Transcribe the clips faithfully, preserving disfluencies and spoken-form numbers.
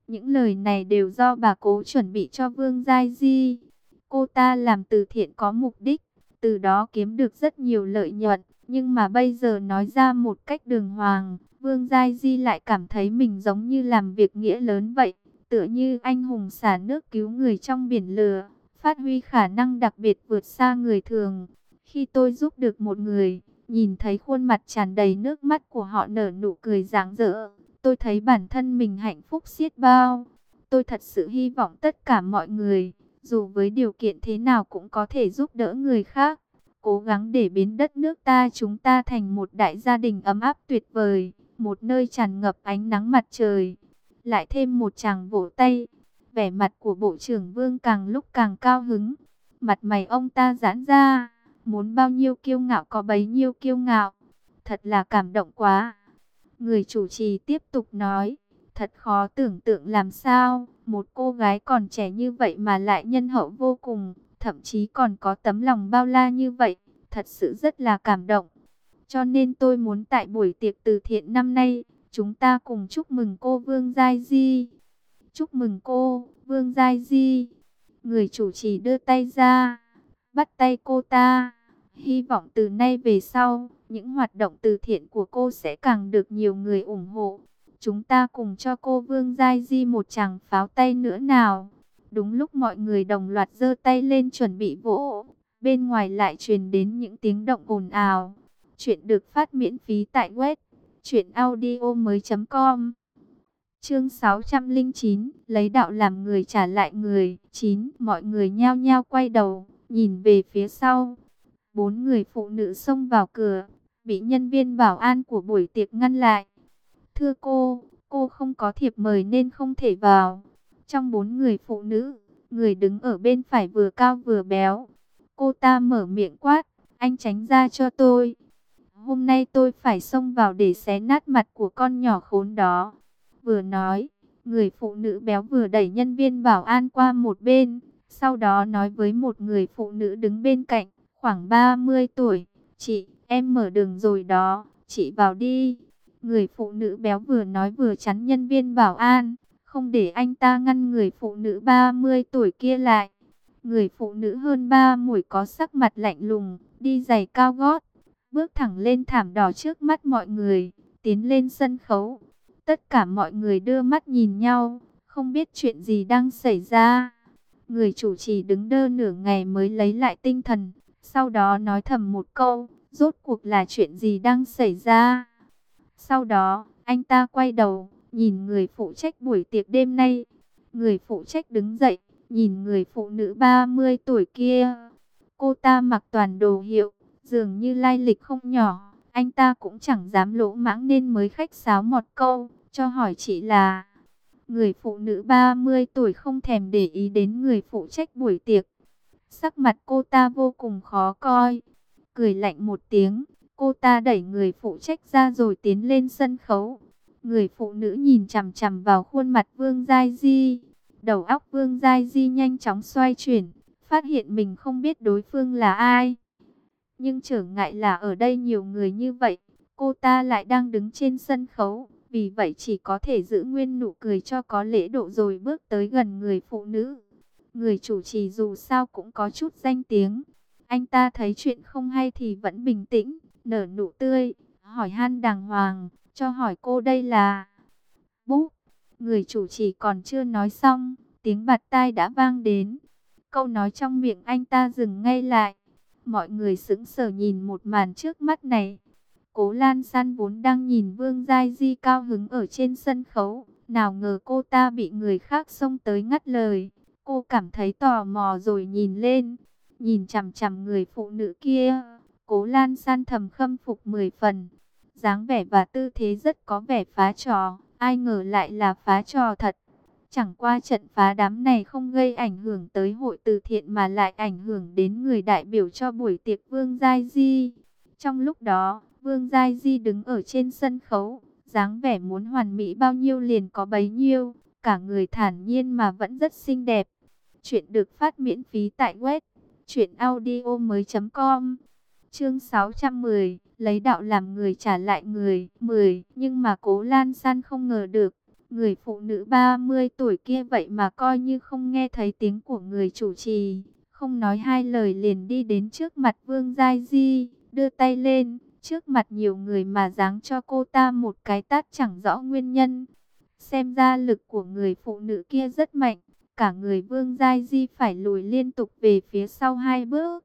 Những lời này đều do bà Cố chuẩn bị cho Vương Giai Di. Cô ta làm từ thiện có mục đích, từ đó kiếm được rất nhiều lợi nhuận. Nhưng mà bây giờ nói ra một cách đường hoàng, Vương Giai Di lại cảm thấy mình giống như làm việc nghĩa lớn vậy. Tựa như anh hùng xả nước cứu người trong biển lửa, phát huy khả năng đặc biệt vượt xa người thường. Khi tôi giúp được một người, nhìn thấy khuôn mặt tràn đầy nước mắt của họ nở nụ cười rạng rỡ, tôi thấy bản thân mình hạnh phúc xiết bao. Tôi thật sự hy vọng tất cả mọi người, dù với điều kiện thế nào cũng có thể giúp đỡ người khác. Cố gắng để biến đất nước ta chúng ta thành một đại gia đình ấm áp tuyệt vời, một nơi tràn ngập ánh nắng mặt trời. Lại thêm một tràng vỗ tay, vẻ mặt của Bộ trưởng Vương càng lúc càng cao hứng. Mặt mày ông ta giãn ra, muốn bao nhiêu kiêu ngạo có bấy nhiêu kiêu ngạo. Thật là cảm động quá. Người chủ trì tiếp tục nói, thật khó tưởng tượng làm sao, một cô gái còn trẻ như vậy mà lại nhân hậu vô cùng, thậm chí còn có tấm lòng bao la như vậy, thật sự rất là cảm động. Cho nên tôi muốn tại buổi tiệc từ thiện năm nay, chúng ta cùng chúc mừng cô Vương Giai Di. Chúc mừng cô, Vương Giai Di. Người chủ trì đưa tay ra, bắt tay cô ta. Hy vọng từ nay về sau, những hoạt động từ thiện của cô sẽ càng được nhiều người ủng hộ. Chúng ta cùng cho cô Vương Giai Di một tràng pháo tay nữa nào. Đúng lúc mọi người đồng loạt giơ tay lên chuẩn bị vỗ, bên ngoài lại truyền đến những tiếng động ồn ào. Chuyện được phát miễn phí tại web truyện audio mới chấm com. Chương sáu trăm lẻ chín, lấy đạo làm người trả lại người. chín. Mọi người nhao nhao quay đầu, nhìn về phía sau. Bốn người phụ nữ xông vào cửa, bị nhân viên bảo an của buổi tiệc ngăn lại. Thưa cô, cô không có thiệp mời nên không thể vào. Trong bốn người phụ nữ, người đứng ở bên phải vừa cao vừa béo. Cô ta mở miệng quát, anh tránh ra cho tôi. Hôm nay tôi phải xông vào để xé nát mặt của con nhỏ khốn đó. Vừa nói, người phụ nữ béo vừa đẩy nhân viên bảo an qua một bên. Sau đó nói với một người phụ nữ đứng bên cạnh, khoảng ba mươi tuổi. Chị, em mở đường rồi đó, chị vào đi. Người phụ nữ béo vừa nói vừa chắn nhân viên bảo an, không để anh ta ngăn người phụ nữ ba mươi tuổi kia lại. Người phụ nữ hơn ba mươi có sắc mặt lạnh lùng, đi giày cao gót, bước thẳng lên thảm đỏ trước mắt mọi người, tiến lên sân khấu. Tất cả mọi người đưa mắt nhìn nhau, không biết chuyện gì đang xảy ra. Người chủ trì đứng đơ nửa ngày mới lấy lại tinh thần, sau đó nói thầm một câu, rốt cuộc là chuyện gì đang xảy ra. Sau đó, anh ta quay đầu, nhìn người phụ trách buổi tiệc đêm nay. Người phụ trách đứng dậy, nhìn người phụ nữ ba mươi tuổi kia. Cô ta mặc toàn đồ hiệu, dường như lai lịch không nhỏ. Anh ta cũng chẳng dám lỗ mãng nên mới khách sáo một câu, cho hỏi chị là... Người phụ nữ ba mươi tuổi không thèm để ý đến người phụ trách buổi tiệc. Sắc mặt cô ta vô cùng khó coi. Cười lạnh một tiếng, cô ta đẩy người phụ trách ra rồi tiến lên sân khấu. Người phụ nữ nhìn chằm chằm vào khuôn mặt Vương Giai Di. Đầu óc Vương Giai Di nhanh chóng xoay chuyển, phát hiện mình không biết đối phương là ai. Nhưng trở ngại là ở đây nhiều người như vậy, cô ta lại đang đứng trên sân khấu. Vì vậy chỉ có thể giữ nguyên nụ cười cho có lễ độ rồi bước tới gần người phụ nữ. Người chủ trì dù sao cũng có chút danh tiếng. Anh ta thấy chuyện không hay thì vẫn bình tĩnh, nở nụ tươi, hỏi han đàng hoàng, cho hỏi cô đây là... Búp, người chủ trì còn chưa nói xong, tiếng bạt tai đã vang đến. Câu nói trong miệng anh ta dừng ngay lại. Mọi người sững sờ nhìn một màn trước mắt này. Cố Lan San vốn đang nhìn Vương Giai Di cao hứng ở trên sân khấu, nào ngờ cô ta bị người khác xông tới ngắt lời. Cô cảm thấy tò mò rồi nhìn lên, nhìn chằm chằm người phụ nữ kia. Cố Lan San thầm khâm phục mười phần, dáng vẻ và tư thế rất có vẻ phá trò, ai ngờ lại là phá trò thật. Chẳng qua trận phá đám này không gây ảnh hưởng tới hội từ thiện mà lại ảnh hưởng đến người đại biểu cho buổi tiệc Vương Giai Di. Trong lúc đó, Vương Giai Di đứng ở trên sân khấu, dáng vẻ muốn hoàn mỹ bao nhiêu liền có bấy nhiêu, cả người thản nhiên mà vẫn rất xinh đẹp. Chuyện được phát miễn phí tại web truyện audio mới chấm com. Chương sáu trăm mười, lấy đạo làm người trả lại người. mười. Nhưng mà Cố Lan San không ngờ được, Người phụ nữ ba mươi tuổi kia vậy mà coi như không nghe thấy tiếng của người chủ trì, không nói hai lời liền đi đến trước mặt Vương Giai Di, đưa tay lên, trước mặt nhiều người mà giáng cho cô ta một cái tát chẳng rõ nguyên nhân. Xem ra lực của người phụ nữ kia rất mạnh, cả người Vương Giai Di phải lùi liên tục về phía sau hai bước.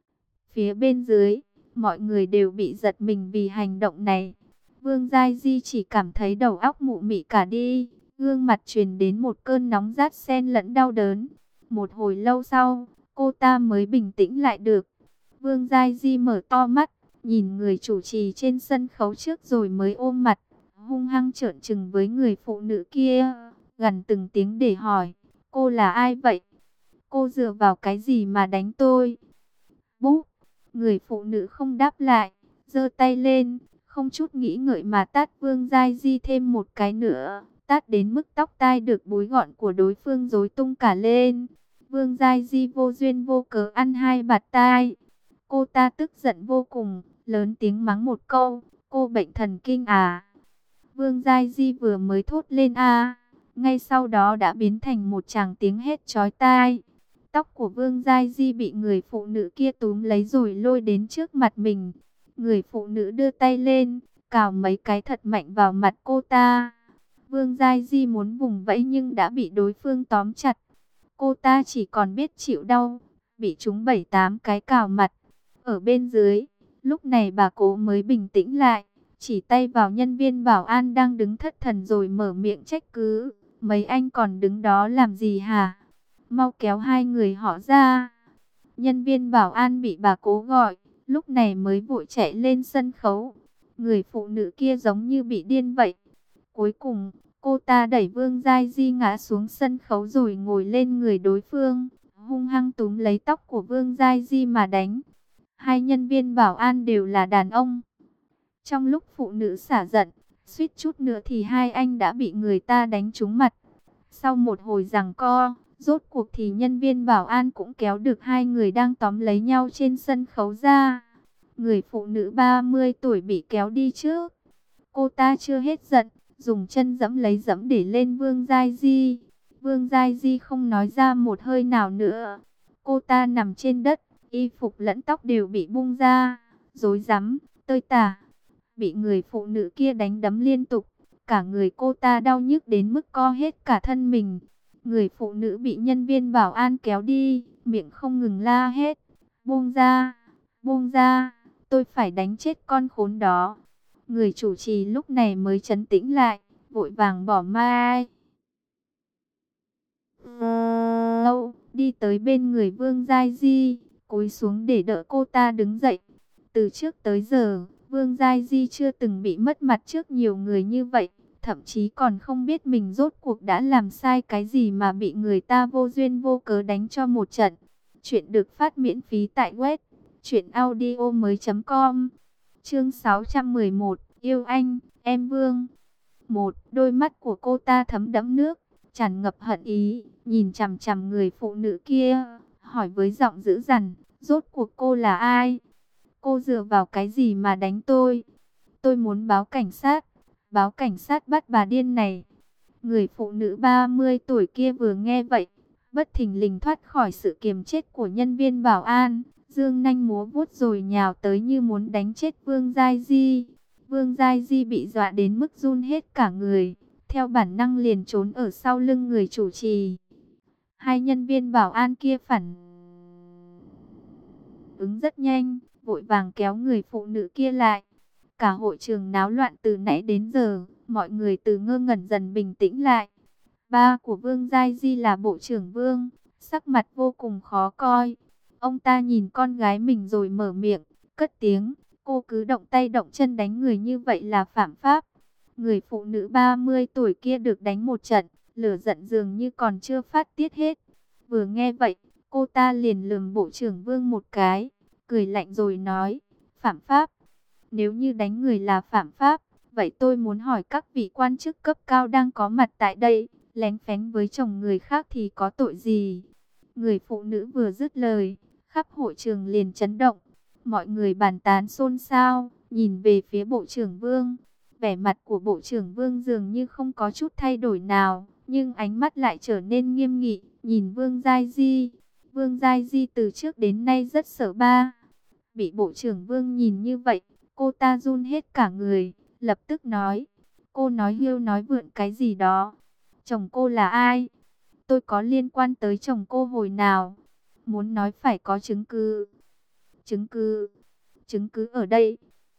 Phía bên dưới, mọi người đều bị giật mình vì hành động này. Vương Giai Di chỉ cảm thấy đầu óc mụ mị cả đi, gương mặt truyền đến một cơn nóng rát xen lẫn đau đớn. Một hồi lâu sau, cô ta mới bình tĩnh lại được. Vương Giai Di mở to mắt, nhìn người chủ trì trên sân khấu trước rồi mới ôm mặt, hung hăng trợn trừng với người phụ nữ kia, gằn từng tiếng để hỏi, cô là ai vậy? Cô dựa vào cái gì mà đánh tôi? Búp! Người phụ nữ không đáp lại, giơ tay lên, không chút nghĩ ngợi mà tát Vương Giai Di thêm một cái nữa, tát đến mức tóc tai được búi gọn của đối phương rối tung cả lên. Vương Giai Di vô duyên vô cớ ăn hai bạt tai. Cô ta tức giận vô cùng, lớn tiếng mắng một câu, cô bệnh thần kinh à? Vương Giai Di vừa mới thốt lên a, ngay sau đó đã biến thành một tràng tiếng hét chói tai. Tóc của Vương Giai Di bị người phụ nữ kia túm lấy rồi lôi đến trước mặt mình. Người phụ nữ đưa tay lên, cào mấy cái thật mạnh vào mặt cô ta. Vương Giai Di muốn vùng vẫy nhưng đã bị đối phương tóm chặt. Cô ta chỉ còn biết chịu đau, bị trúng bảy tám cái cào mặt. Ở bên dưới, lúc này bà cố mới bình tĩnh lại, chỉ tay vào nhân viên bảo an đang đứng thất thần rồi mở miệng trách cứ. Mấy anh còn đứng đó làm gì hả? Mau kéo hai người họ ra. Nhân viên bảo an bị bà cố gọi, lúc này mới vội chạy lên sân khấu. Người phụ nữ kia giống như bị điên vậy. Cuối cùng, cô ta đẩy Vương Giai Di ngã xuống sân khấu rồi ngồi lên người đối phương, hung hăng túm lấy tóc của Vương Giai Di mà đánh. Hai nhân viên bảo an đều là đàn ông. Trong lúc phụ nữ xả giận, suýt chút nữa thì hai anh đã bị người ta đánh trúng mặt. Sau một hồi giằng co, rốt cuộc thì nhân viên bảo an cũng kéo được hai người đang tóm lấy nhau trên sân khấu ra. Người phụ nữ ba mươi tuổi bị kéo đi trước. Cô ta chưa hết giận, dùng chân giẫm lấy giẫm để lên Vương Giai Di. Vương Giai Di không nói ra một hơi nào nữa. Cô ta nằm trên đất, y phục lẫn tóc đều bị bung ra, rối rắm, tơi tả. Bị người phụ nữ kia đánh đấm liên tục, cả người cô ta đau nhức đến mức co hết cả thân mình. Người phụ nữ bị nhân viên bảo an kéo đi, miệng không ngừng la hét, buông ra, buông ra, tôi phải đánh chết con khốn đó. Người chủ trì lúc này mới trấn tĩnh lại, vội vàng bỏ mai. Lâu, đi tới bên người Vương Giai Di, cúi xuống để đỡ cô ta đứng dậy. Từ trước tới giờ, Vương Giai Di chưa từng bị mất mặt trước nhiều người như vậy. Thậm chí còn không biết mình rốt cuộc đã làm sai cái gì mà bị người ta vô duyên vô cớ đánh cho một trận. Chuyện được phát miễn phí tại web truyện audio mới chấm com. Chương sáu trăm mười một, yêu anh, em Vương. Một, đôi mắt của cô ta thấm đẫm nước, tràn ngập hận ý, nhìn chằm chằm người phụ nữ kia, hỏi với giọng dữ dằn, rốt cuộc cô là ai? Cô dựa vào cái gì mà đánh tôi? Tôi muốn báo cảnh sát. Báo cảnh sát bắt bà điên này. Người phụ nữ ba mươi tuổi kia vừa nghe vậy, bất thình lình thoát khỏi sự kiềm chết của nhân viên bảo an, dương nanh múa vuốt rồi nhào tới như muốn đánh chết Vương Giai Di. Vương Giai Di bị dọa đến mức run hết cả người, theo bản năng liền trốn ở sau lưng người chủ trì. Hai nhân viên bảo an kia phản ứng rất nhanh, vội vàng kéo người phụ nữ kia lại. Cả hội trường náo loạn từ nãy đến giờ, mọi người từ ngơ ngẩn dần bình tĩnh lại. Ba của Vương Giai Di là Bộ trưởng Vương, sắc mặt vô cùng khó coi. Ông ta nhìn con gái mình rồi mở miệng, cất tiếng, cô cứ động tay động chân đánh người như vậy là phạm pháp. Người phụ nữ ba mươi tuổi kia được đánh một trận, lửa giận dường như còn chưa phát tiết hết. Vừa nghe vậy, cô ta liền lườm Bộ trưởng Vương một cái, cười lạnh rồi nói, phạm pháp. Nếu như đánh người là phạm pháp, vậy tôi muốn hỏi các vị quan chức cấp cao đang có mặt tại đây, lén phén với chồng người khác thì có tội gì? Người phụ nữ vừa dứt lời, khắp hội trường liền chấn động. Mọi người bàn tán xôn xao, nhìn về phía Bộ trưởng Vương. Vẻ mặt của Bộ trưởng Vương dường như không có chút thay đổi nào, nhưng ánh mắt lại trở nên nghiêm nghị, nhìn Vương Giai Di. Vương Giai Di từ trước đến nay rất sợ ba. Bị Bộ trưởng Vương nhìn như vậy, cô ta run hết cả người, lập tức nói. Cô nói hưu nói vượn cái gì đó. Chồng cô là ai? Tôi có liên quan tới chồng cô hồi nào? Muốn nói phải có chứng cứ. Chứng cứ? Chứng cứ ở đây.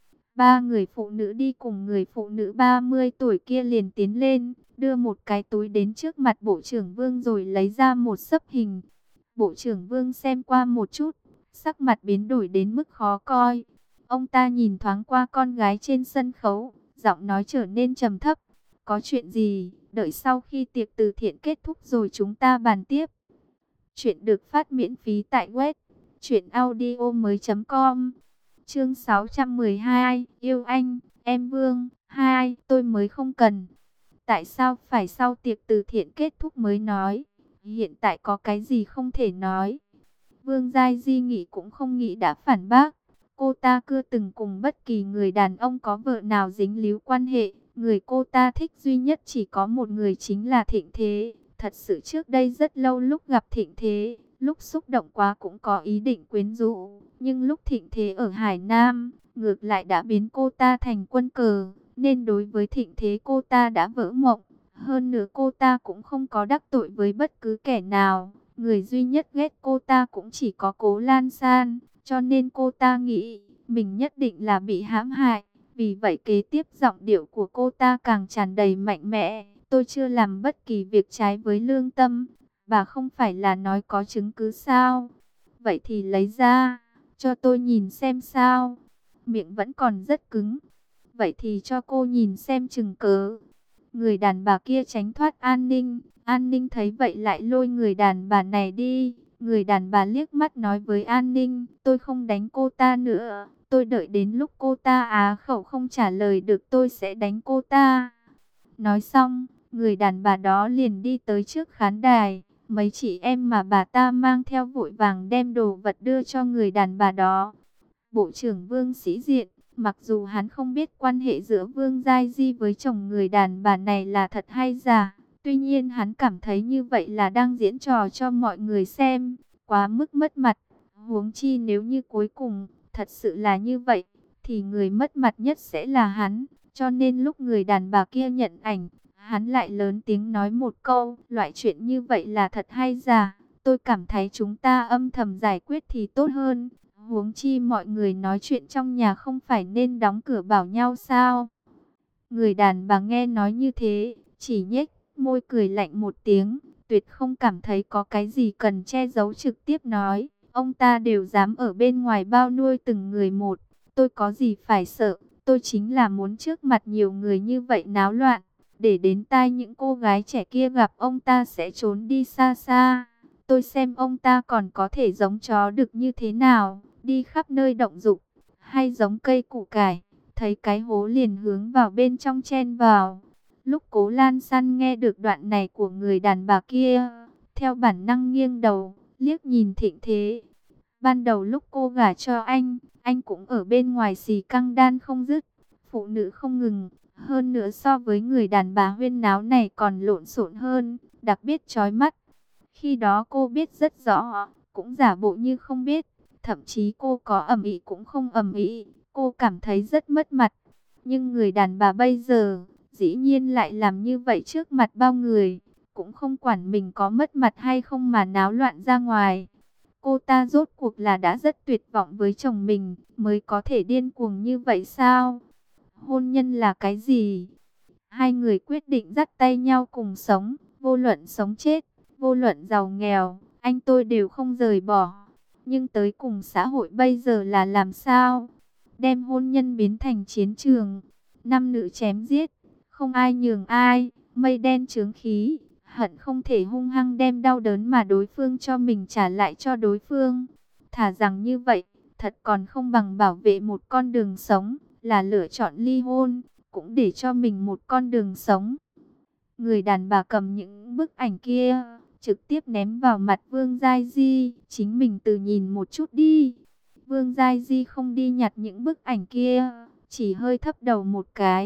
Ba người phụ nữ đi cùng người phụ nữ ba mươi tuổi kia liền tiến lên, đưa một cái túi đến trước mặt Bộ trưởng Vương rồi lấy ra một xấp hình. Bộ trưởng Vương xem qua một chút, sắc mặt biến đổi đến mức khó coi. Ông ta nhìn thoáng qua con gái trên sân khấu, giọng nói trở nên trầm thấp. Có chuyện gì, đợi sau khi tiệc từ thiện kết thúc rồi chúng ta bàn tiếp. Chuyện được phát miễn phí tại web truyện audio mới chấm com. Chương sáu trăm mười hai, yêu anh, em Vương. Hai, tôi mới không cần. Tại sao phải sau tiệc từ thiện kết thúc mới nói? Hiện tại có cái gì không thể nói? Vương Giai Di nghĩ cũng không nghĩ đã phản bác. Cô ta chưa từng cùng bất kỳ người đàn ông có vợ nào dính líu quan hệ. Người cô ta thích duy nhất chỉ có một người, chính là Thịnh Thế. Thật sự trước đây rất lâu lúc gặp Thịnh Thế, lúc xúc động quá cũng có ý định quyến rũ. Nhưng lúc Thịnh Thế ở Hải Nam, ngược lại đã biến cô ta thành quân cờ. Nên đối với Thịnh Thế cô ta đã vỡ mộng. Hơn nữa cô ta cũng không có đắc tội với bất cứ kẻ nào. Người duy nhất ghét cô ta cũng chỉ có Cố Lan San. Cho nên cô ta nghĩ mình nhất định là bị hãm hại. Vì vậy kế tiếp giọng điệu của cô ta càng tràn đầy mạnh mẽ. Tôi chưa làm bất kỳ việc trái với lương tâm. Bà không phải là nói có chứng cứ sao? Vậy thì lấy ra, cho tôi nhìn xem sao. Miệng vẫn còn rất cứng. Vậy thì cho cô nhìn xem chừng cớ. Người đàn bà kia tránh thoát an ninh. An ninh thấy vậy lại lôi người đàn bà này đi. Người đàn bà liếc mắt nói với an ninh. Tôi không đánh cô ta nữa. Tôi đợi đến lúc cô ta á khẩu không trả lời được tôi sẽ đánh cô ta. Nói xong, người đàn bà đó liền đi tới trước khán đài. Mấy chị em mà bà ta mang theo vội vàng đem đồ vật đưa cho người đàn bà đó. Bộ trưởng Vương sĩ diện, mặc dù hắn không biết quan hệ giữa Vương Giai Di với chồng người đàn bà này là thật hay giả. Tuy nhiên hắn cảm thấy như vậy là đang diễn trò cho mọi người xem, quá mức mất mặt. Huống chi nếu như cuối cùng thật sự là như vậy, thì người mất mặt nhất sẽ là hắn. Cho nên lúc người đàn bà kia nhận ảnh, hắn lại lớn tiếng nói một câu, loại chuyện như vậy là thật hay giả? Tôi cảm thấy chúng ta âm thầm giải quyết thì tốt hơn. Huống chi mọi người nói chuyện trong nhà không phải nên đóng cửa bảo nhau sao? Người đàn bà nghe nói như thế, chỉ nhếch môi cười lạnh một tiếng, tuyệt không cảm thấy có cái gì cần che giấu, trực tiếp nói. Ông ta đều dám ở bên ngoài bao nuôi từng người một. Tôi có gì phải sợ? Tôi chính là muốn trước mặt nhiều người như vậy náo loạn, để đến tai những cô gái trẻ kia gặp ông ta sẽ trốn đi xa xa. Tôi xem ông ta còn có thể giống chó được như thế nào, đi khắp nơi động dục, hay giống cây củ cải, thấy cái hố liền hướng vào bên trong chen vào. Lúc Cố Lan San nghe được đoạn này của người đàn bà kia, theo bản năng nghiêng đầu, liếc nhìn Thịnh Thế. Ban đầu lúc cô gả cho anh, anh cũng ở bên ngoài xì căng đan không dứt, phụ nữ không ngừng. Hơn nữa so với người đàn bà huyên náo này còn lộn xộn hơn, đặc biệt chói mắt. Khi đó cô biết rất rõ, cũng giả bộ như không biết. Thậm chí cô có ầm ĩ cũng không ầm ĩ, cô cảm thấy rất mất mặt. Nhưng người đàn bà bây giờ, dĩ nhiên lại làm như vậy trước mặt bao người, cũng không quản mình có mất mặt hay không mà náo loạn ra ngoài. Cô ta rốt cuộc là đã rất tuyệt vọng với chồng mình, mới có thể điên cuồng như vậy sao? Hôn nhân là cái gì? Hai người quyết định dắt tay nhau cùng sống, vô luận sống chết, vô luận giàu nghèo, anh tôi đều không rời bỏ. Nhưng tới cùng xã hội bây giờ là làm sao? Đem hôn nhân biến thành chiến trường, nam nữ chém giết, không ai nhường ai, mây đen chướng khí, hận không thể hung hăng đem đau đớn mà đối phương cho mình trả lại cho đối phương. Thà rằng như vậy, thật còn không bằng bảo vệ một con đường sống, là lựa chọn ly hôn, cũng để cho mình một con đường sống. Người đàn bà cầm những bức ảnh kia, trực tiếp ném vào mặt Vương Giai Di. Chính mình từ nhìn một chút đi. Vương Giai Di không đi nhặt những bức ảnh kia, chỉ hơi thấp đầu một cái.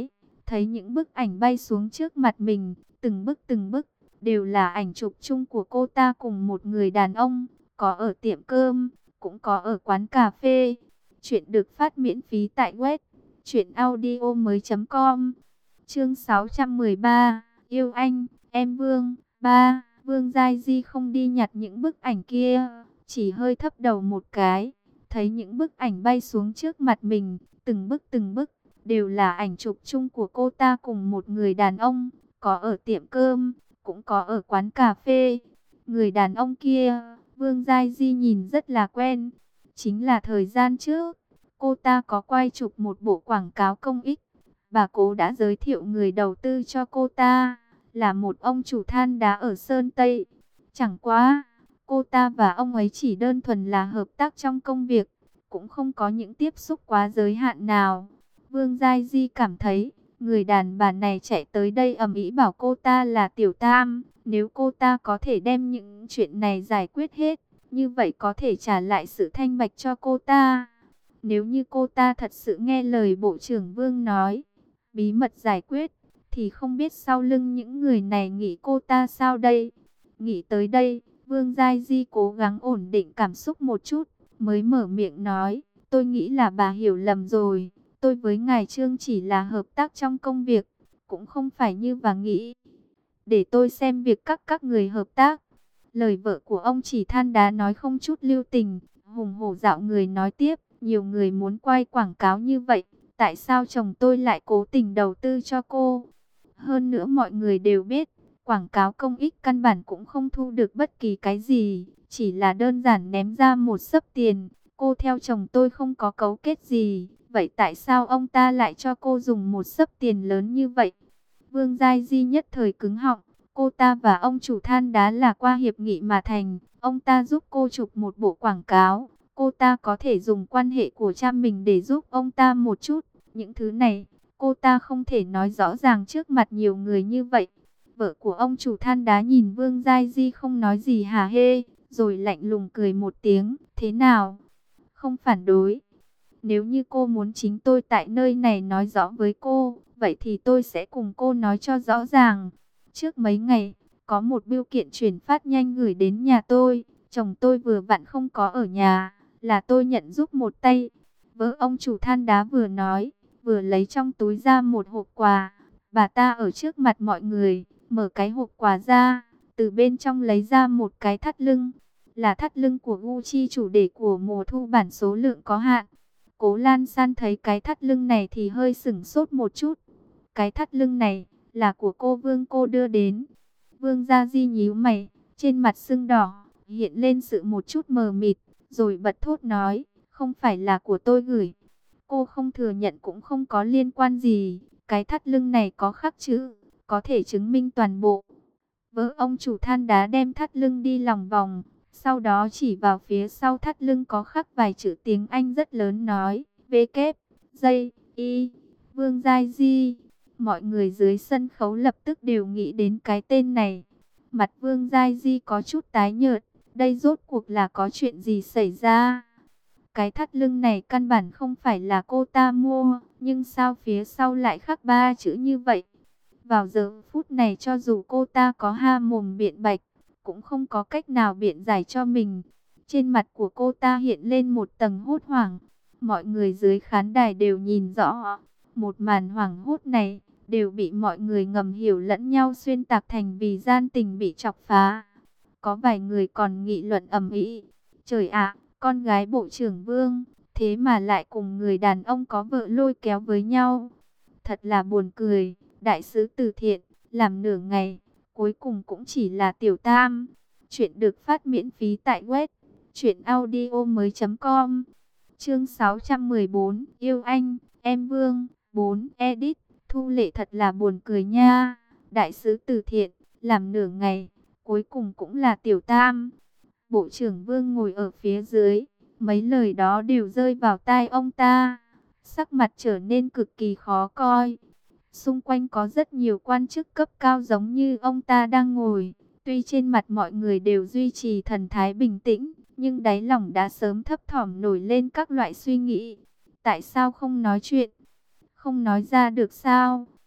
thấy những bức ảnh bay xuống trước mặt mình, từng bức từng bức, đều là ảnh chụp chung của cô ta cùng một người đàn ông, có ở tiệm cơm, cũng có ở quán cà phê. Chuyện được phát miễn phí tại web truyện audio mới chấm com. Chương sáu trăm mười ba, yêu anh, em Vương. Ba, Vương Giai Di không đi nhặt những bức ảnh kia, chỉ hơi thấp đầu một cái, thấy những bức ảnh bay xuống trước mặt mình, từng bức từng bức, đều là ảnh chụp chung của cô ta cùng một người đàn ông, có ở tiệm cơm, cũng có ở quán cà phê. Người đàn ông kia, Vương Giai Di nhìn rất là quen, chính là thời gian trước, cô ta có quay chụp một bộ quảng cáo công ích. Bà Cố đã giới thiệu người đầu tư cho cô ta, là một ông chủ than đá ở Sơn Tây. Chẳng quá, cô ta và ông ấy chỉ đơn thuần là hợp tác trong công việc, cũng không có những tiếp xúc quá giới hạn nào. Vương Giai Di cảm thấy, người đàn bà này chạy tới đây ầm ĩ bảo cô ta là tiểu tam. Nếu cô ta có thể đem những chuyện này giải quyết hết, như vậy có thể trả lại sự thanh bạch cho cô ta. Nếu như cô ta thật sự nghe lời Bộ trưởng Vương nói, bí mật giải quyết, thì không biết sau lưng những người này nghĩ cô ta sao đây. Nghĩ tới đây, Vương Giai Di cố gắng ổn định cảm xúc một chút, mới mở miệng nói, tôi nghĩ là bà hiểu lầm rồi. Tôi với ngài Trương chỉ là hợp tác trong công việc, cũng không phải như bà nghĩ. Để tôi xem việc các các người hợp tác. Lời vợ của ông Chỉ Than Đá nói không chút lưu tình, hùng hổ dạo người nói tiếp, nhiều người muốn quay quảng cáo như vậy, tại sao chồng tôi lại cố tình đầu tư cho cô? Hơn nữa mọi người đều biết, quảng cáo công ích căn bản cũng không thu được bất kỳ cái gì, chỉ là đơn giản ném ra một xấp tiền. Cô theo chồng tôi không có cấu kết gì, vậy tại sao ông ta lại cho cô dùng một xấp tiền lớn như vậy? Vương Giai Di nhất thời cứng họng, cô ta và ông chủ than đá là qua hiệp nghị mà thành, ông ta giúp cô chụp một bộ quảng cáo, cô ta có thể dùng quan hệ của cha mình để giúp ông ta một chút, những thứ này, cô ta không thể nói rõ ràng trước mặt nhiều người như vậy. Vợ của ông chủ than đá nhìn Vương Giai Di không nói gì hả hê, rồi lạnh lùng cười một tiếng, thế nào? Không phản đối. Nếu như cô muốn chính tôi tại nơi này nói rõ với cô, vậy thì tôi sẽ cùng cô nói cho rõ ràng. Trước mấy ngày, có một bưu kiện chuyển phát nhanh gửi đến nhà tôi, chồng tôi vừa vặn không có ở nhà, là tôi nhận giúp một tay. Vợ ông chủ than đá vừa nói, vừa lấy trong túi ra một hộp quà. Bà ta ở trước mặt mọi người, mở cái hộp quà ra, từ bên trong lấy ra một cái thắt lưng. Là thắt lưng của Gucci chủ đề của mùa thu bản số lượng có hạn. Cố Lan San thấy cái thắt lưng này thì hơi sửng sốt một chút. Cái thắt lưng này là của cô Vương cô đưa đến. Vương Gia Di nhíu mày, trên mặt sưng đỏ, hiện lên sự một chút mờ mịt, rồi bật thốt nói, không phải là của tôi gửi. Cô không thừa nhận cũng không có liên quan gì, cái thắt lưng này có khắc chữ, có thể chứng minh toàn bộ. Vợ ông chủ than đá đem thắt lưng đi lòng vòng, sau đó chỉ vào phía sau thắt lưng có khắc vài chữ tiếng Anh rất lớn nói, V, kép, dây, Y, Vương Giai Di. Mọi người dưới sân khấu lập tức đều nghĩ đến cái tên này. Mặt Vương Giai Di có chút tái nhợt, đây rốt cuộc là có chuyện gì xảy ra? Cái thắt lưng này căn bản không phải là cô ta mua, nhưng sao phía sau lại khắc ba chữ như vậy? Vào giờ phút này cho dù cô ta có ha mồm biện bạch, cũng không có cách nào biện giải cho mình. Trên mặt của cô ta hiện lên một tầng hốt hoảng. Mọi người dưới khán đài đều nhìn rõ. Một màn hoảng hốt này, đều bị mọi người ngầm hiểu lẫn nhau xuyên tạc thành vì gian tình bị chọc phá. Có vài người còn nghị luận ầm ĩ. Trời ạ, con gái bộ trưởng Vương, thế mà lại cùng người đàn ông có vợ lôi kéo với nhau. Thật là buồn cười, đại sứ từ thiện, làm nửa ngày, cuối cùng cũng chỉ là tiểu tam. Chuyện được phát miễn phí tại web truyện audio mới chấm com. Chương sáu trăm mười bốn, yêu anh, em Vương. Bốn, edit, Thu Lệ thật là buồn cười nha. Đại sứ từ thiện, làm nửa ngày, cuối cùng cũng là tiểu tam. Bộ trưởng Vương ngồi ở phía dưới, mấy lời đó đều rơi vào tai ông ta. Sắc mặt trở nên cực kỳ khó coi. Xung quanh có rất nhiều quan chức cấp cao giống như ông ta đang ngồi. Tuy trên mặt mọi người đều duy trì thần thái bình tĩnh, nhưng đáy lòng đã sớm thấp thỏm nổi lên các loại suy nghĩ. Tại sao không nói chuyện? Không nói ra được sao?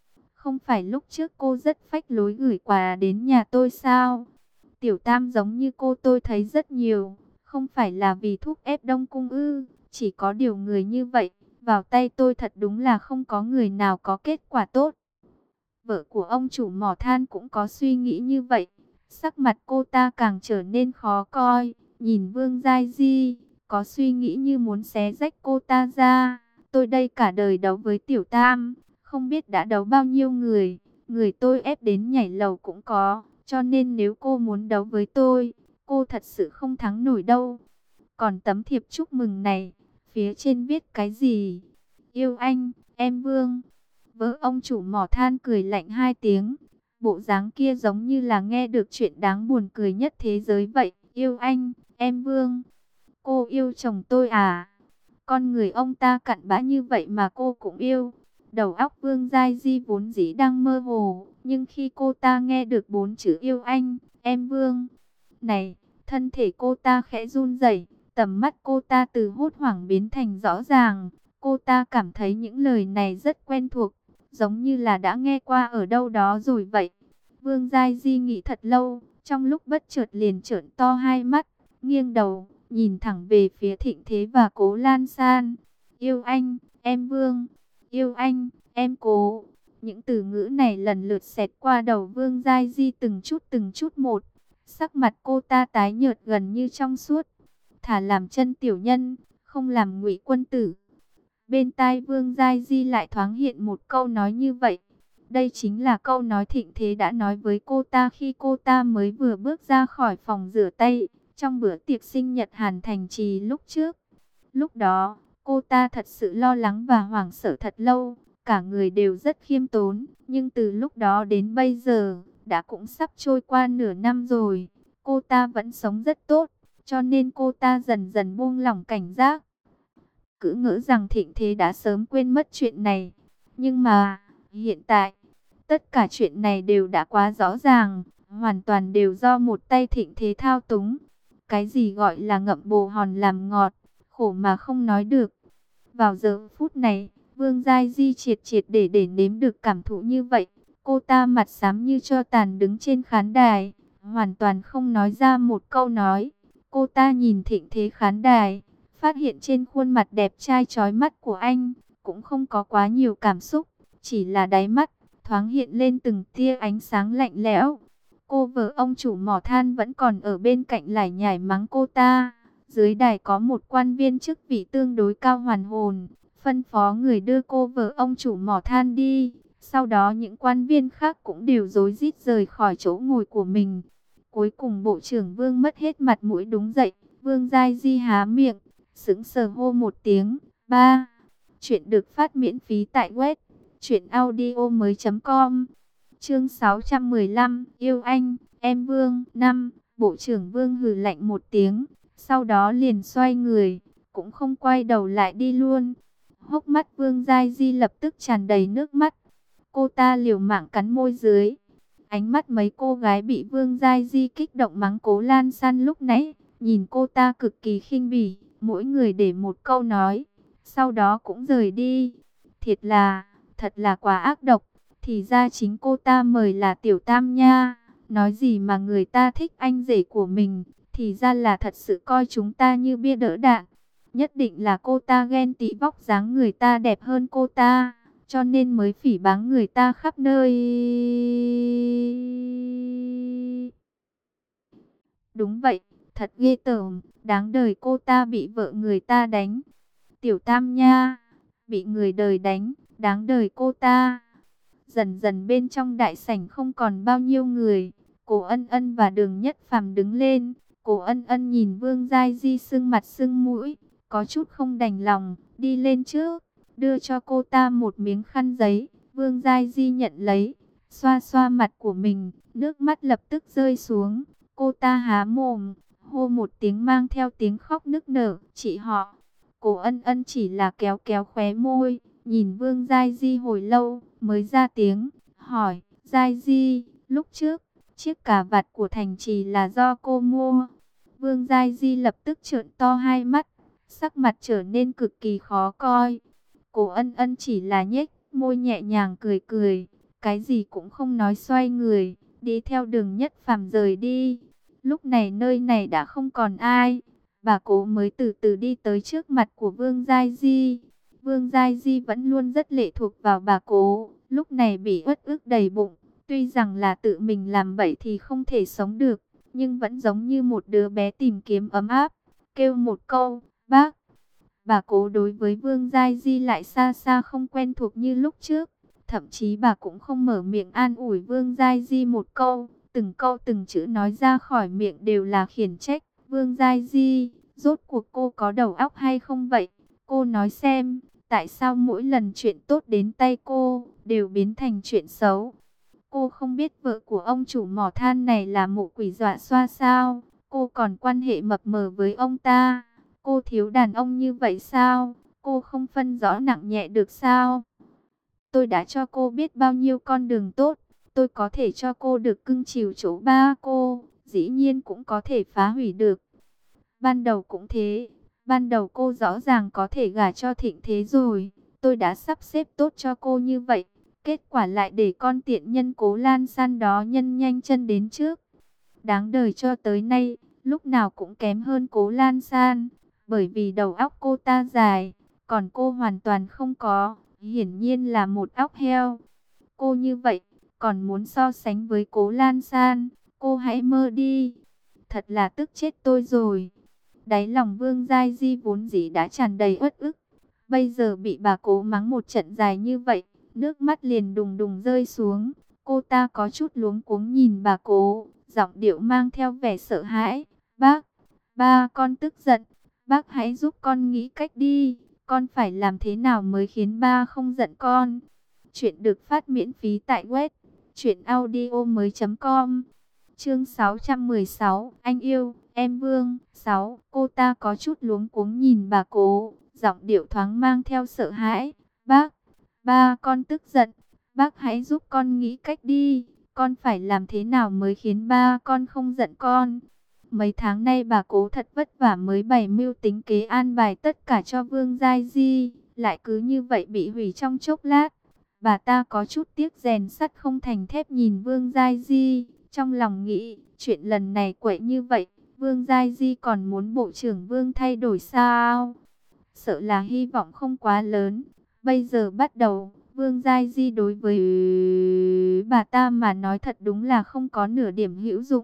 Không phải lúc trước cô rất phách lối gửi quà đến nhà tôi sao? Tiểu Tam giống như cô tôi thấy rất nhiều. Không phải là vì thúc ép đông cung ư? Chỉ có điều người như vậy, vào tay tôi thật đúng là không có người nào có kết quả tốt. Vợ của ông chủ mỏ than cũng có suy nghĩ như vậy. Sắc mặt cô ta càng trở nên khó coi. Nhìn Vương Giai Di, có suy nghĩ như muốn xé rách cô ta ra. Tôi đây cả đời đấu với Tiểu Tam, không biết đã đấu bao nhiêu người. Người tôi ép đến nhảy lầu cũng có. Cho nên nếu cô muốn đấu với tôi, cô thật sự không thắng nổi đâu. Còn tấm thiệp chúc mừng này, phía trên viết cái gì? Yêu anh, em Vương. Vợ ông chủ mỏ than cười lạnh hai tiếng. Bộ dáng kia giống như là nghe được chuyện đáng buồn cười nhất thế giới vậy. Yêu anh, em Vương. Cô yêu chồng tôi à? Con người ông ta cặn bã như vậy mà cô cũng yêu. Đầu óc Vương Giai Di vốn dĩ đang mơ hồ. Nhưng khi cô ta nghe được bốn chữ yêu anh, em Vương này, thân thể cô ta khẽ run rẩy. Tầm mắt cô ta từ hốt hoảng biến thành rõ ràng. Cô ta cảm thấy những lời này rất quen thuộc, giống như là đã nghe qua ở đâu đó rồi vậy. Vương Giai Di nghĩ thật lâu, trong lúc bất chợt liền trợn to hai mắt, nghiêng đầu, nhìn thẳng về phía Thịnh Thế và Cố Lan San. Yêu anh, em Vương. Yêu anh, em Cố. Những từ ngữ này lần lượt xẹt qua đầu Vương Giai Di từng chút từng chút một. Sắc mặt cô ta tái nhợt gần như trong suốt. Thả làm chân tiểu nhân, không làm ngụy quân tử. Bên tai Vương Giai Di lại thoáng hiện một câu nói như vậy. Đây chính là câu nói Thịnh Thế đã nói với cô ta khi cô ta mới vừa bước ra khỏi phòng rửa tay, trong bữa tiệc sinh nhật Hàn Thành Trì lúc trước. Lúc đó, cô ta thật sự lo lắng và hoảng sợ thật lâu, cả người đều rất khiêm tốn. Nhưng từ lúc đó đến bây giờ, đã cũng sắp trôi qua nửa năm rồi, cô ta vẫn sống rất tốt, cho nên cô ta dần dần buông lỏng cảnh giác. Cứ ngỡ rằng Thịnh Thế đã sớm quên mất chuyện này. Nhưng mà, hiện tại, tất cả chuyện này đều đã quá rõ ràng, hoàn toàn đều do một tay Thịnh Thế thao túng. Cái gì gọi là ngậm bồ hòn làm ngọt, khổ mà không nói được. Vào giờ phút này, Vương Giai Di triệt triệt để để nếm được cảm thụ như vậy. Cô ta mặt xám như tro tàn đứng trên khán đài, hoàn toàn không nói ra một câu nói. Cô ta nhìn Thịnh Thế khán đài, phát hiện trên khuôn mặt đẹp trai chói mắt của anh, cũng không có quá nhiều cảm xúc, chỉ là đáy mắt, thoáng hiện lên từng tia ánh sáng lạnh lẽo. Cô vợ ông chủ mỏ than vẫn còn ở bên cạnh lải nhải mắng cô ta. Dưới đài có một quan viên chức vị tương đối cao hoàn hồn, phân phó người đưa cô vợ ông chủ mỏ than đi. Sau đó những quan viên khác cũng đều rối rít rời khỏi chỗ ngồi của mình. Cuối cùng bộ trưởng Vương mất hết mặt mũi đứng dậy, Vương Giai Di há miệng, sững sờ hô một tiếng, ba. Chuyện được phát miễn phí tại web truyện audio mới chấm com. Chương sáu trăm mười lăm, yêu anh, em Vương. Năm. Bộ trưởng Vương hừ lạnh một tiếng, sau đó liền xoay người, cũng không quay đầu lại đi luôn. Hốc mắt Vương Giai Di lập tức tràn đầy nước mắt. Cô ta liều mạng cắn môi dưới. Ánh mắt mấy cô gái bị Vương Giai Di kích động mắng Cố Lan San lúc nãy, nhìn cô ta cực kỳ khinh bỉ, mỗi người để một câu nói, sau đó cũng rời đi. Thiệt là, thật là quá ác độc, thì ra chính cô ta mời là Tiểu Tam nha. Nói gì mà người ta thích anh rể của mình, thì ra là thật sự coi chúng ta như bia đỡ đạn. Nhất định là cô ta ghen tị vóc dáng người ta đẹp hơn cô ta, cho nên mới phỉ báng người ta khắp nơi. Đúng vậy, thật ghê tởm, đáng đời cô ta bị vợ người ta đánh. Tiểu Tam nha, bị người đời đánh, đáng đời cô ta. Dần dần bên trong đại sảnh không còn bao nhiêu người. Cố Ân Ân và Đường Nhất Phàm đứng lên. Cố Ân Ân nhìn Vương Giai Di sưng mặt sưng mũi, có chút không đành lòng, đi lên trước, đưa cho cô ta một miếng khăn giấy. Vương Giai Di nhận lấy, xoa xoa mặt của mình, nước mắt lập tức rơi xuống. Cô ta há mồm, hô một tiếng mang theo tiếng khóc nức nở, chị họ. Cố Ân Ân chỉ là kéo kéo khóe môi, nhìn Vương Giai Di hồi lâu, mới ra tiếng, hỏi, Giai Di, lúc trước, chiếc cà vạt của Thành Trì là do cô mua. Vương Giai Di lập tức trợn to hai mắt, sắc mặt trở nên cực kỳ khó coi. Cố Ân Ân chỉ là nhếch môi nhẹ nhàng cười cười, cái gì cũng không nói, xoay người, đi theo Đường Nhất Phàm rời đi. Lúc này nơi này đã không còn ai, bà Cố mới từ từ đi tới trước mặt của Vương Giai Di. Vương Giai Di vẫn luôn rất lệ thuộc vào bà Cố, lúc này bị uất ức đầy bụng. Tuy rằng là tự mình làm bậy thì không thể sống được, nhưng vẫn giống như một đứa bé tìm kiếm ấm áp, kêu một câu, bác. Bà Cố đối với Vương Giai Di lại xa xa không quen thuộc như lúc trước. Thậm chí bà cũng không mở miệng an ủi Vương Giai Di một câu. Từng câu từng chữ nói ra khỏi miệng đều là khiển trách. Vương Giai Di, rốt cuộc cô có đầu óc hay không vậy? Cô nói xem, tại sao mỗi lần chuyện tốt đến tay cô, đều biến thành chuyện xấu? Cô không biết vợ của ông chủ mỏ than này là mụ quỷ dọa xoa sao? Cô còn quan hệ mập mờ với ông ta. Cô thiếu đàn ông như vậy sao? Cô không phân rõ nặng nhẹ được sao? Tôi đã cho cô biết bao nhiêu con đường tốt. Tôi có thể cho cô được cưng chiều chỗ ba cô. Dĩ nhiên cũng có thể phá hủy được. Ban đầu cũng thế. Ban đầu cô rõ ràng có thể gả cho Thịnh Thế rồi. Tôi đã sắp xếp tốt cho cô như vậy. Kết quả lại để con tiện nhân Cố Lan San đó nhân nhanh chân đến trước. Đáng đời cho tới nay, lúc nào cũng kém hơn Cố Lan San. Bởi vì đầu óc cô ta dài, còn cô hoàn toàn không có, hiển nhiên là một óc heo. Cô như vậy, còn muốn so sánh với Cố Lan San, cô hãy mơ đi. Thật là tức chết tôi rồi. Đáy lòng Vương Giai Di vốn dĩ đã tràn đầy uất ức. Bây giờ bị bà Cố mắng một trận dài như vậy, nước mắt liền đùng đùng rơi xuống. Cô ta có chút luống cuống nhìn bà Cố, giọng điệu mang theo vẻ sợ hãi. Bác, ba con tức giận. Bác hãy giúp con nghĩ cách đi. Con phải làm thế nào mới khiến ba không giận con? Chuyện được phát miễn phí tại web truyện audio mới chấm com. Chương sáu trăm mười sáu, anh yêu, em Vương. Sáu, cô ta có chút luống cuống nhìn bà Cố, giọng điệu thoáng mang theo sợ hãi. Bác, ba con tức giận. Bác hãy giúp con nghĩ cách đi. Con phải làm thế nào mới khiến ba con không giận con? Mấy tháng nay bà Cố thật vất vả mới bày mưu tính kế an bài tất cả cho Vương Giai Di, lại cứ như vậy bị hủy trong chốc lát. Bà ta có chút tiếc rèn sắt không thành thép nhìn Vương Giai Di, trong lòng nghĩ, chuyện lần này quậy như vậy, Vương Giai Di còn muốn bộ trưởng Vương thay đổi sao? Sợ là hy vọng không quá lớn. Bây giờ bắt đầu, Vương Giai Di đối với bà ta mà nói thật đúng là không có nửa điểm hữu dụng.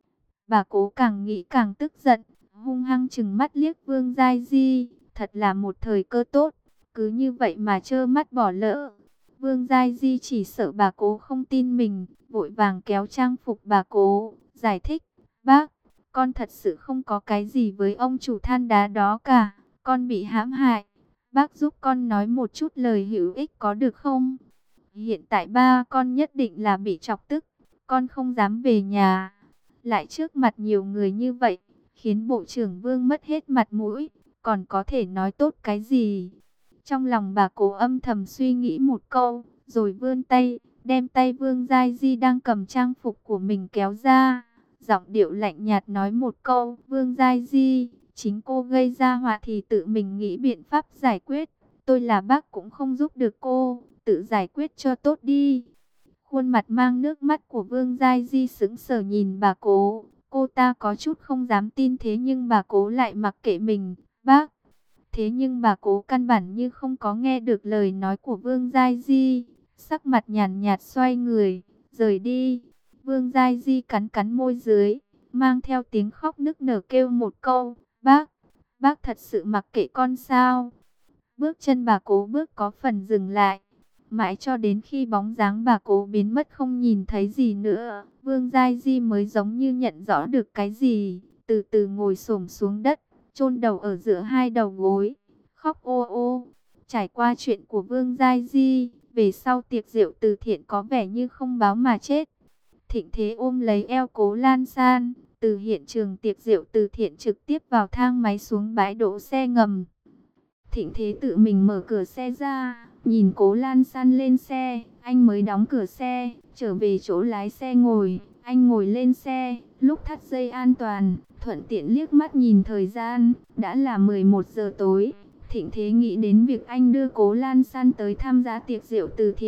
Bà Cố càng nghĩ càng tức giận, hung hăng chừng mắt liếc Vương Giai Di, thật là một thời cơ tốt, cứ như vậy mà trơ mắt bỏ lỡ. Vương Giai Di chỉ sợ bà Cố không tin mình, vội vàng kéo trang phục bà Cố, giải thích, bác, con thật sự không có cái gì với ông chủ than đá đó cả, con bị hãm hại, bác giúp con nói một chút lời hữu ích có được không? Hiện tại ba con nhất định là bị chọc tức, con không dám về nhà. Lại trước mặt nhiều người như vậy, khiến Bộ trưởng Vương mất hết mặt mũi, còn có thể nói tốt cái gì? Trong lòng bà Cố âm thầm suy nghĩ một câu, rồi vươn tay, đem tay Vương Giai Di đang cầm trang phục của mình kéo ra. Giọng điệu lạnh nhạt nói một câu, Vương Giai Di, chính cô gây ra họa thì tự mình nghĩ biện pháp giải quyết. Tôi là bác cũng không giúp được cô, tự giải quyết cho tốt đi. Khuôn mặt mang nước mắt của Vương Giai Di sững sờ nhìn bà Cố. Cô ta có chút không dám tin, thế nhưng bà Cố lại mặc kệ mình. Bác! Thế nhưng bà Cố căn bản như không có nghe được lời nói của Vương Giai Di. Sắc mặt nhàn nhạt xoay người, rời đi. Vương Giai Di cắn cắn môi dưới, mang theo tiếng khóc nức nở kêu một câu. Bác! Bác thật sự mặc kệ con sao? Bước chân bà Cố bước có phần dừng lại. Mãi cho đến khi bóng dáng bà Cố biến mất không nhìn thấy gì nữa, Vương Giai Di mới giống như nhận rõ được cái gì, từ từ ngồi xổm xuống đất, chôn đầu ở giữa hai đầu gối, khóc ô ô. Trải qua chuyện của Vương Giai Di, về sau tiệc rượu từ thiện có vẻ như không báo mà chết. Thịnh Thế ôm lấy eo Cố Lan San, từ hiện trường tiệc rượu từ thiện trực tiếp vào thang máy xuống bãi đỗ xe ngầm. Thịnh Thế tự mình mở cửa xe ra, nhìn Cố Lan San lên xe, anh mới đóng cửa xe, trở về chỗ lái xe ngồi. Anh ngồi lên xe, lúc thắt dây an toàn, thuận tiện liếc mắt nhìn thời gian, đã là mười một giờ tối. Thịnh Thế nghĩ đến việc anh đưa Cố Lan San tới tham gia tiệc rượu từ thiện,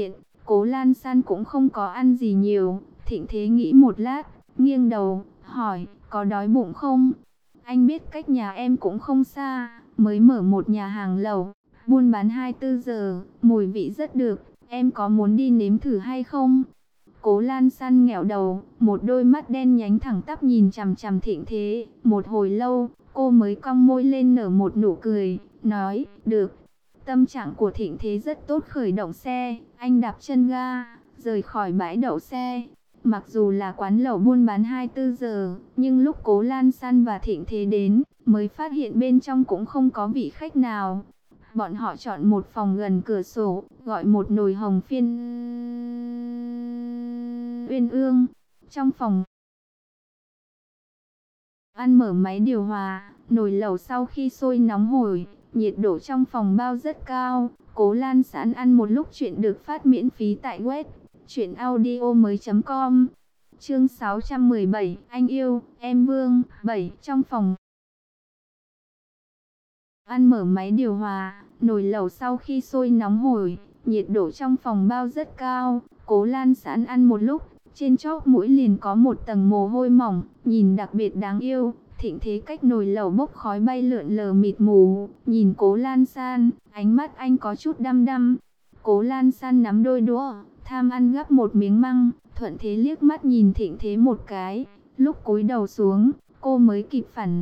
Cố Lan San cũng không có ăn gì nhiều. Thịnh Thế nghĩ một lát, nghiêng đầu, hỏi, có đói bụng không? Anh biết cách nhà em cũng không xa, mới mở một nhà hàng lẩu, buôn bán hai mươi tư giờ, mùi vị rất được, em có muốn đi nếm thử hay không? Cố Lan San nghẹo đầu, một đôi mắt đen nhánh thẳng tắp nhìn chằm chằm Thịnh Thế. Một hồi lâu, cô mới cong môi lên nở một nụ cười, nói, được. Tâm trạng của Thịnh Thế rất tốt, khởi động xe, anh đạp chân ga, rời khỏi bãi đậu xe. Mặc dù là quán lẩu buôn bán hai mươi tư giờ, nhưng lúc Cố Lan San và Thịnh Thế đến, mới phát hiện bên trong cũng không có vị khách nào. Bọn họ chọn một phòng gần cửa sổ, gọi một nồi hồng phiên uyên ương. Trong phòng ăn mở máy điều hòa, nồi lẩu sau khi sôi nóng hổi, nhiệt độ trong phòng bao rất cao. Cố Lan San ăn một lúc. Chuyện được phát miễn phí tại web truyện audio mới chấm com. Chương sáu trăm mười bảy, anh yêu, em Vương. bảy. Trong phòng ăn mở máy điều hòa, nồi lẩu sau khi sôi nóng hổi, nhiệt độ trong phòng bao rất cao. Cố Lan San ăn một lúc, trên chóp mũi liền có một tầng mồ hôi mỏng, nhìn đặc biệt đáng yêu. Thịnh Thế cách nồi lẩu bốc khói bay lượn lờ mịt mù, nhìn Cố Lan San, ánh mắt anh có chút đăm đăm. Cố Lan San nắm đôi đũa, tham ăn gắp một miếng măng, thuận thế liếc mắt nhìn Thịnh Thế một cái. Lúc cúi đầu xuống, cô mới kịp phản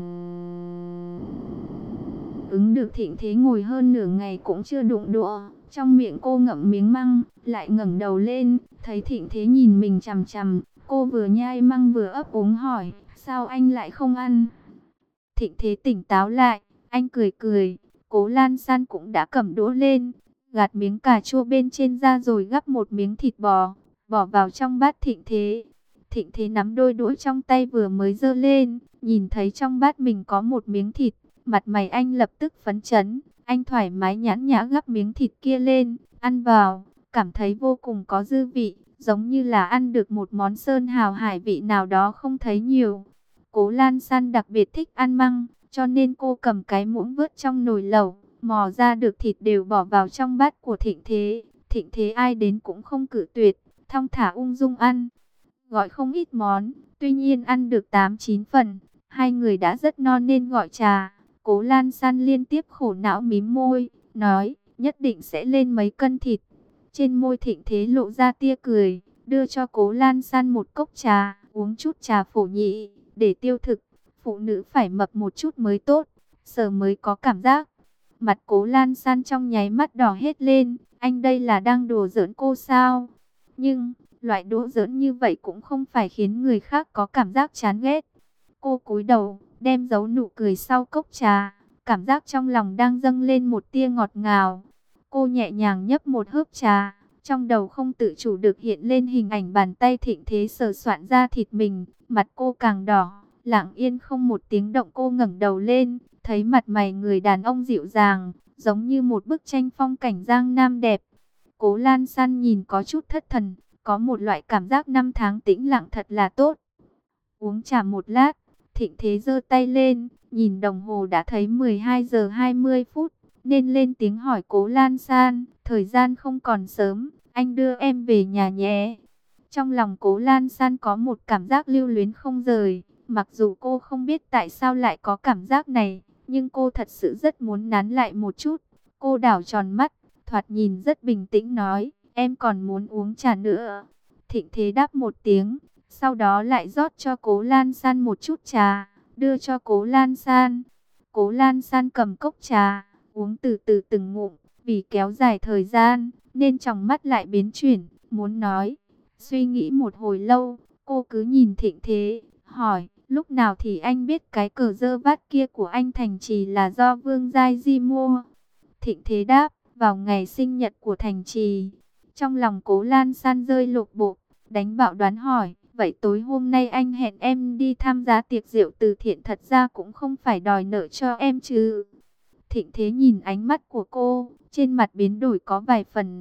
ứng được Thịnh Thế ngồi hơn nửa ngày cũng chưa đụng đũa. Trong miệng cô ngậm miếng măng, lại ngẩng đầu lên, thấy Thịnh Thế nhìn mình chằm chằm. Cô vừa nhai măng vừa ấp úng hỏi, sao anh lại không ăn? Thịnh Thế tỉnh táo lại, anh cười cười. Cố Lan San cũng đã cầm đũa lên, gạt miếng cà chua bên trên ra rồi gắp một miếng thịt bò, bỏ vào trong bát Thịnh Thế. Thịnh Thế nắm đôi đũa trong tay vừa mới giơ lên, nhìn thấy trong bát mình có một miếng thịt, mặt mày anh lập tức phấn chấn. Anh thoải mái nhãn nhã gắp miếng thịt kia lên, ăn vào, cảm thấy vô cùng có dư vị, giống như là ăn được một món sơn hào hải vị nào đó không thấy nhiều. Cố Lan San đặc biệt thích ăn măng, cho nên cô cầm cái muỗng vớt trong nồi lẩu, mò ra được thịt đều bỏ vào trong bát của Thịnh Thế. Thịnh Thế ai đến cũng không cự tuyệt, thong thả ung dung ăn. Gọi không ít món, tuy nhiên ăn được tám chín phần, hai người đã rất no nên gọi trà. Cố Lan San liên tiếp khổ não mím môi, nói, nhất định sẽ lên mấy cân thịt. Trên môi Thịnh Thế lộ ra tia cười, đưa cho Cố Lan San một cốc trà, uống chút trà phổ nhị, để tiêu thực. Phụ nữ phải mập một chút mới tốt, sờ mới có cảm giác. Mặt Cố Lan San trong nháy mắt đỏ hết lên, anh đây là đang đùa giỡn cô sao? Nhưng, loại đùa giỡn như vậy cũng không phải khiến người khác có cảm giác chán ghét. Cô cúi đầu, đem giấu nụ cười sau cốc trà, cảm giác trong lòng đang dâng lên một tia ngọt ngào. Cô nhẹ nhàng nhấp một hớp trà, trong đầu không tự chủ được hiện lên hình ảnh bàn tay Thịnh Thế sờ soạn ra thịt mình, mặt cô càng đỏ, lặng yên không một tiếng động. Cô ngẩng đầu lên, thấy mặt mày người đàn ông dịu dàng, giống như một bức tranh phong cảnh Giang Nam đẹp. Cố Lan San nhìn có chút thất thần, có một loại cảm giác năm tháng tĩnh lặng thật là tốt. Uống trà một lát, Thịnh Thế giơ tay lên, nhìn đồng hồ đã thấy mười hai giờ hai mươi phút, nên lên tiếng hỏi Cố Lan San, thời gian không còn sớm, anh đưa em về nhà nhé. Trong lòng Cố Lan San có một cảm giác lưu luyến không rời, mặc dù cô không biết tại sao lại có cảm giác này, nhưng cô thật sự rất muốn nán lại một chút. Cô đảo tròn mắt, thoạt nhìn rất bình tĩnh nói, em còn muốn uống trà nữa. Thịnh Thế đáp một tiếng, sau đó lại rót cho Cố Lan San một chút trà, đưa cho Cố Lan San. Cố Lan San cầm cốc trà, uống từ từ từng ngụm, vì kéo dài thời gian, nên trong mắt lại biến chuyển, muốn nói. Suy nghĩ một hồi lâu, cô cứ nhìn Thịnh Thế, hỏi, lúc nào thì anh biết cái cờ dơ vát kia của anh Thành Trì là do Vương Giai Di mua? Thịnh Thế đáp, vào ngày sinh nhật của Thành Trì. Trong lòng Cố Lan San rơi lột bột, đánh bạo đoán hỏi, vậy tối hôm nay anh hẹn em đi tham gia tiệc rượu từ thiện thật ra cũng không phải đòi nợ cho em chứ? Thịnh Thế nhìn ánh mắt của cô, trên mặt biến đổi có vài phần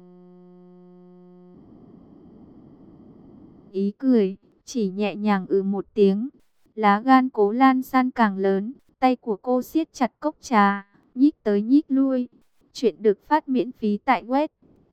ý cười, chỉ nhẹ nhàng ừ một tiếng. Lá gan Cố Lan San càng lớn, tay của cô siết chặt cốc trà, nhích tới nhích lui. Chuyện được phát miễn phí tại web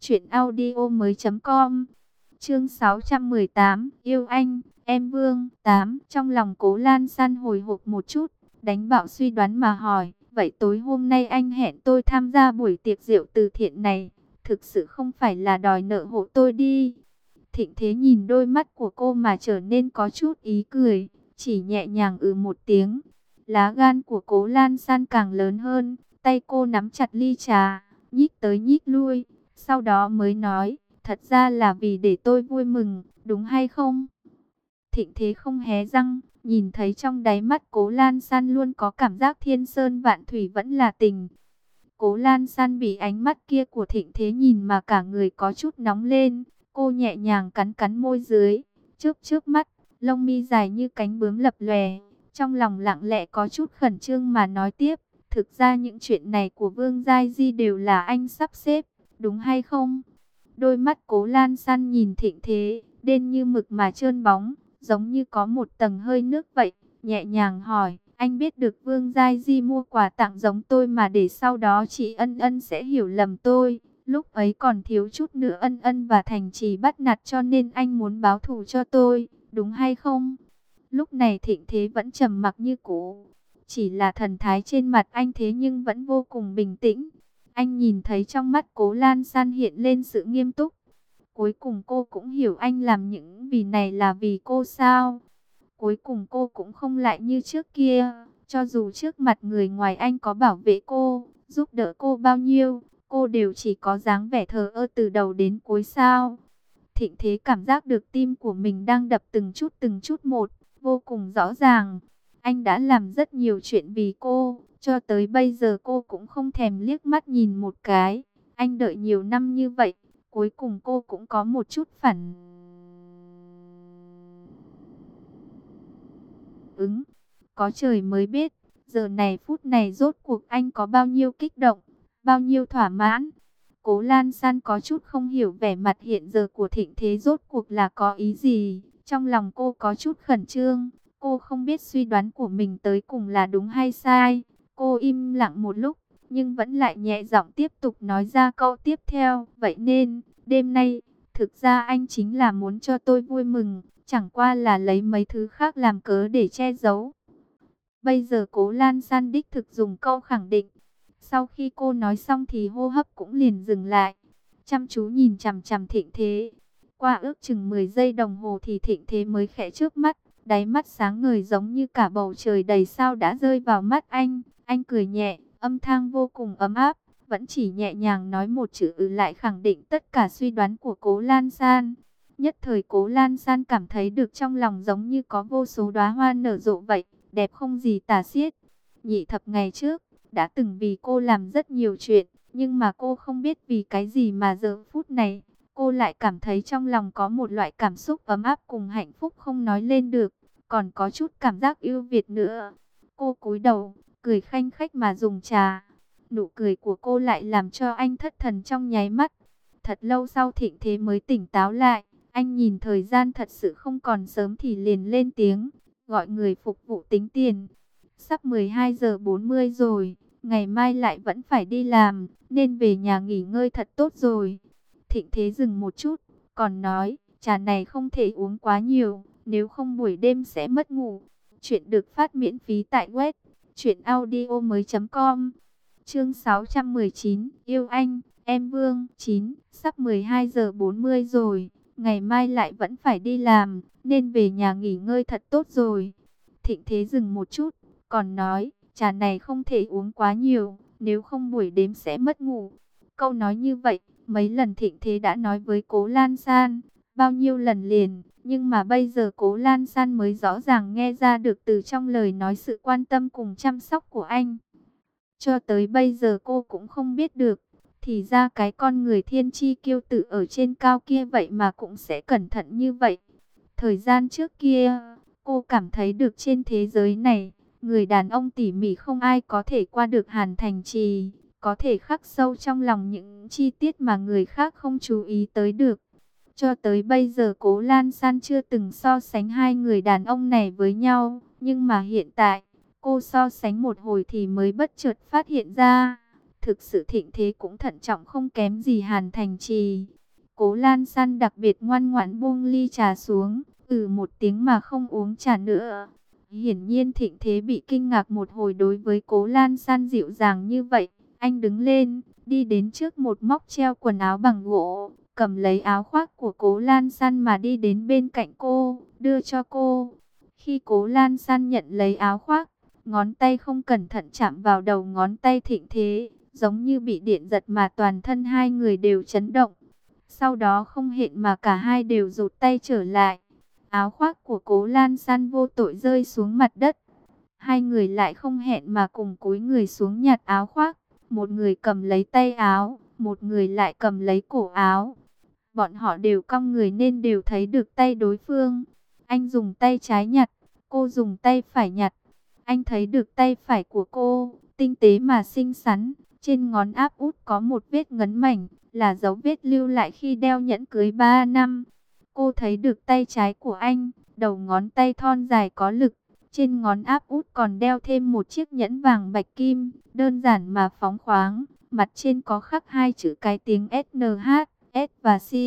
Chuyện audio mới chấm com. Chương sáu trăm mười tám, yêu anh, em Vương. Tám. Trong lòng Cố Lan San hồi hộp một chút, đánh bạo suy đoán mà hỏi, vậy tối hôm nay anh hẹn tôi tham gia buổi tiệc rượu từ thiện này, thực sự không phải là đòi nợ hộ tôi đi? Thịnh Thế nhìn đôi mắt của cô mà trở nên có chút ý cười, chỉ nhẹ nhàng ừ một tiếng. Lá gan của Cố Lan San càng lớn hơn, tay cô nắm chặt ly trà, nhích tới nhích lui, sau đó mới nói, thật ra là vì để tôi vui mừng, đúng hay không? Thịnh Thế không hé răng, nhìn thấy trong đáy mắt Cố Lan San luôn có cảm giác thiên sơn vạn thủy vẫn là tình. Cố Lan San bị ánh mắt kia của Thịnh Thế nhìn mà cả người có chút nóng lên, cô nhẹ nhàng cắn cắn môi dưới, chớp chớp mắt, lông mi dài như cánh bướm lập lòe, trong lòng lặng lẽ có chút khẩn trương mà nói tiếp, thực ra những chuyện này của Vương Giai Di đều là anh sắp xếp, đúng hay không? Đôi mắt Cố Lan San nhìn Thịnh Thế, đen như mực mà trơn bóng, giống như có một tầng hơi nước vậy, nhẹ nhàng hỏi, anh biết được Vương Giai Di mua quà tặng giống tôi mà để sau đó chị Ân Ân sẽ hiểu lầm tôi, lúc ấy còn thiếu chút nữa Ân Ân và Thành Trì bắt nạt cho nên anh muốn báo thù cho tôi, đúng hay không? Lúc này Thịnh Thế vẫn trầm mặc như cũ, chỉ là thần thái trên mặt anh thế nhưng vẫn vô cùng bình tĩnh. Anh nhìn thấy trong mắt Cố Lan San hiện lên sự nghiêm túc. Cuối cùng cô cũng hiểu anh làm những vì này là vì cô sao? Cuối cùng cô cũng không lại như trước kia, cho dù trước mặt người ngoài anh có bảo vệ cô, giúp đỡ cô bao nhiêu, cô đều chỉ có dáng vẻ thờ ơ từ đầu đến cuối sao? Thịnh Thế cảm giác được tim của mình đang đập từng chút từng chút một, vô cùng rõ ràng. Anh đã làm rất nhiều chuyện vì cô, cho tới bây giờ cô cũng không thèm liếc mắt nhìn một cái. Anh đợi nhiều năm như vậy, cuối cùng cô cũng có một chút phản ứng. Có trời mới biết, giờ này phút này rốt cuộc anh có bao nhiêu kích động, bao nhiêu thỏa mãn. Cố Lan San có chút không hiểu vẻ mặt hiện giờ của Thịnh Thế rốt cuộc là có ý gì. Trong lòng cô có chút khẩn trương, cô không biết suy đoán của mình tới cùng là đúng hay sai. Cô im lặng một lúc, nhưng vẫn lại nhẹ giọng tiếp tục nói ra câu tiếp theo. Vậy nên, đêm nay, thực ra anh chính là muốn cho tôi vui mừng, chẳng qua là lấy mấy thứ khác làm cớ để che giấu. Bây giờ Cố Lan San đích thực dùng câu khẳng định. Sau khi cô nói xong thì hô hấp cũng liền dừng lại, chăm chú nhìn chằm chằm Thịnh Thế. Qua ước chừng mười giây đồng hồ thì Thịnh Thế mới khẽ chớp mắt, đáy mắt sáng ngời giống như cả bầu trời đầy sao đã rơi vào mắt anh. Anh cười nhẹ, âm thanh vô cùng ấm áp, vẫn chỉ nhẹ nhàng nói một chữ ừ lại khẳng định tất cả suy đoán của Cố Lan San. Nhất thời Cố Lan San cảm thấy được trong lòng giống như có vô số đóa hoa nở rộ vậy, đẹp không gì tả xiết. Nhị thập ngày trước, đã từng vì cô làm rất nhiều chuyện, nhưng mà cô không biết vì cái gì mà giờ phút này, cô lại cảm thấy trong lòng có một loại cảm xúc ấm áp cùng hạnh phúc không nói lên được, còn có chút cảm giác yêu Việt nữa. Cô cúi đầu, cười khanh khách mà dùng trà. Nụ cười của cô lại làm cho anh thất thần trong nháy mắt. Thật lâu sau Thịnh Thế mới tỉnh táo lại, anh nhìn thời gian thật sự không còn sớm thì liền lên tiếng, gọi người phục vụ tính tiền. Sắp mười hai giờ bốn mươi rồi, ngày mai lại vẫn phải đi làm, nên về nhà nghỉ ngơi thật tốt rồi. Thịnh Thế dừng một chút, còn nói, trà này không thể uống quá nhiều, nếu không buổi đêm sẽ mất ngủ. Chuyện được phát miễn phí tại web truyện audio mới chấm com. Chương sáu trăm mười chín, yêu anh, em Vương. Chín. Sắp mười hai giờ bốn mươi rồi, ngày mai lại vẫn phải đi làm, nên về nhà nghỉ ngơi thật tốt rồi. Thịnh Thế dừng một chút, còn nói, trà này không thể uống quá nhiều, nếu không buổi đêm sẽ mất ngủ. Câu nói như vậy, mấy lần Thịnh Thế đã nói với Cố Lan San, bao nhiêu lần liền, nhưng mà bây giờ Cố Lan San mới rõ ràng nghe ra được từ trong lời nói sự quan tâm cùng chăm sóc của anh. Cho tới bây giờ cô cũng không biết được, thì ra cái con người thiên chi kiêu tử ở trên cao kia vậy mà cũng sẽ cẩn thận như vậy. Thời gian trước kia, cô cảm thấy được trên thế giới này, người đàn ông tỉ mỉ không ai có thể qua được Hàn Thành Trì, có thể khắc sâu trong lòng những chi tiết mà người khác không chú ý tới được. Cho tới bây giờ Cố Lan San chưa từng so sánh hai người đàn ông này với nhau, nhưng mà hiện tại, cô so sánh một hồi thì mới bất chợt phát hiện ra, Thực sự thịnh thế cũng thận trọng không kém gì Hàn Thành Trì. Cố Lan San đặc biệt ngoan ngoãn buông ly trà xuống, ừ một tiếng mà không uống trà nữa. Hiển nhiên thịnh thế bị kinh ngạc một hồi đối với Cố Lan San dịu dàng như vậy. Anh đứng lên, đi đến trước một móc treo quần áo bằng gỗ, cầm lấy áo khoác của Cố Lan San mà đi đến bên cạnh cô, đưa cho cô. Khi Cố Lan San nhận lấy áo khoác, ngón tay không cẩn thận chạm vào đầu ngón tay thịnh thế, giống như bị điện giật mà toàn thân hai người đều chấn động. Sau đó không hẹn mà cả hai đều rụt tay trở lại. Áo khoác của Cố Lan San vô tội rơi xuống mặt đất. Hai người lại không hẹn mà cùng cúi người xuống nhặt áo khoác. Một người cầm lấy tay áo, một người lại cầm lấy cổ áo. Bọn họ đều cong người nên đều thấy được tay đối phương. Anh dùng tay trái nhặt, cô dùng tay phải nhặt. Anh thấy được tay phải của cô, tinh tế mà xinh xắn. Trên ngón áp út có một vết ngấn mảnh, là dấu vết lưu lại khi đeo nhẫn cưới ba năm. Cô thấy được tay trái của anh, đầu ngón tay thon dài có lực. Trên ngón áp út còn đeo thêm một chiếc nhẫn vàng bạch kim, đơn giản mà phóng khoáng. Mặt trên có khắc hai chữ cái tiếng ét en hát, S và C.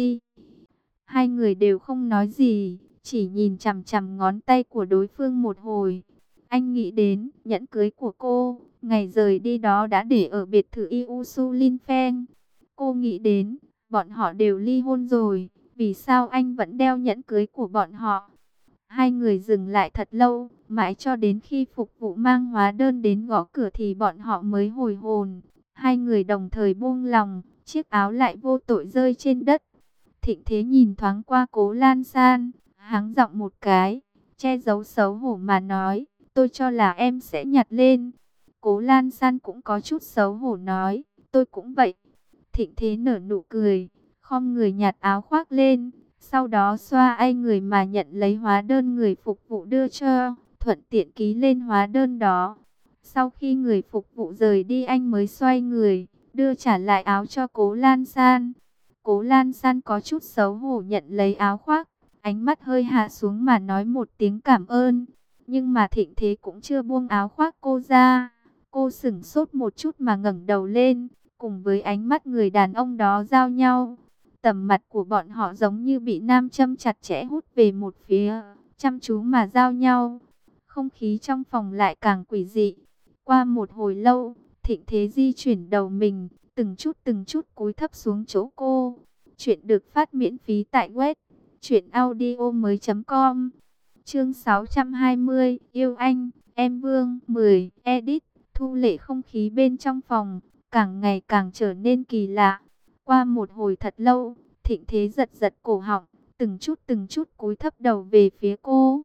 Hai người đều không nói gì, chỉ nhìn chằm chằm ngón tay của đối phương một hồi. Anh nghĩ đến nhẫn cưới của cô, ngày rời đi đó đã để ở biệt thự Iusulinfen. Cô nghĩ đến, bọn họ đều ly hôn rồi, vì sao anh vẫn đeo nhẫn cưới của bọn họ? Hai người dừng lại thật lâu, mãi cho đến khi phục vụ mang hóa đơn đến gõ cửa thì bọn họ mới hồi hồn. Hai người đồng thời buông lòng, chiếc áo lại vô tội rơi trên đất. Thịnh Thế nhìn thoáng qua Cố Lan San, hắng giọng một cái, che giấu xấu hổ mà nói, tôi cho là em sẽ nhặt lên. Cố Lan San cũng có chút xấu hổ nói, tôi cũng vậy. Thịnh Thế nở nụ cười, khom người nhặt áo khoác lên, sau đó xoa ai người mà nhận lấy hóa đơn người phục vụ đưa cho, thuận tiện ký lên hóa đơn đó. Sau khi người phục vụ rời đi anh mới xoay người, đưa trả lại áo cho Cố Lan San. Cố Lan San có chút xấu hổ nhận lấy áo khoác, ánh mắt hơi hạ xuống mà nói một tiếng cảm ơn. Nhưng mà Thịnh Thế cũng chưa buông áo khoác cô ra. Cô sửng sốt một chút mà ngẩng đầu lên, cùng với ánh mắt người đàn ông đó giao nhau. Tầm mặt của bọn họ giống như bị nam châm chặt chẽ hút về một phía, chăm chú mà giao nhau. Không khí trong phòng lại càng quỷ dị. Qua một hồi lâu, Thịnh Thế di chuyển đầu mình, từng chút từng chút cúi thấp xuống chỗ cô. Chuyện được phát miễn phí tại web truyện audio mới chấm com. Chương sáu trăm hai mươi, yêu anh, em Vương. Mười. Edit. Thu Lệ. Không khí bên trong phòng càng ngày càng trở nên kỳ lạ. Qua một hồi thật lâu, Thịnh Thế giật giật cổ họng, từng chút từng chút cúi thấp đầu về phía cô.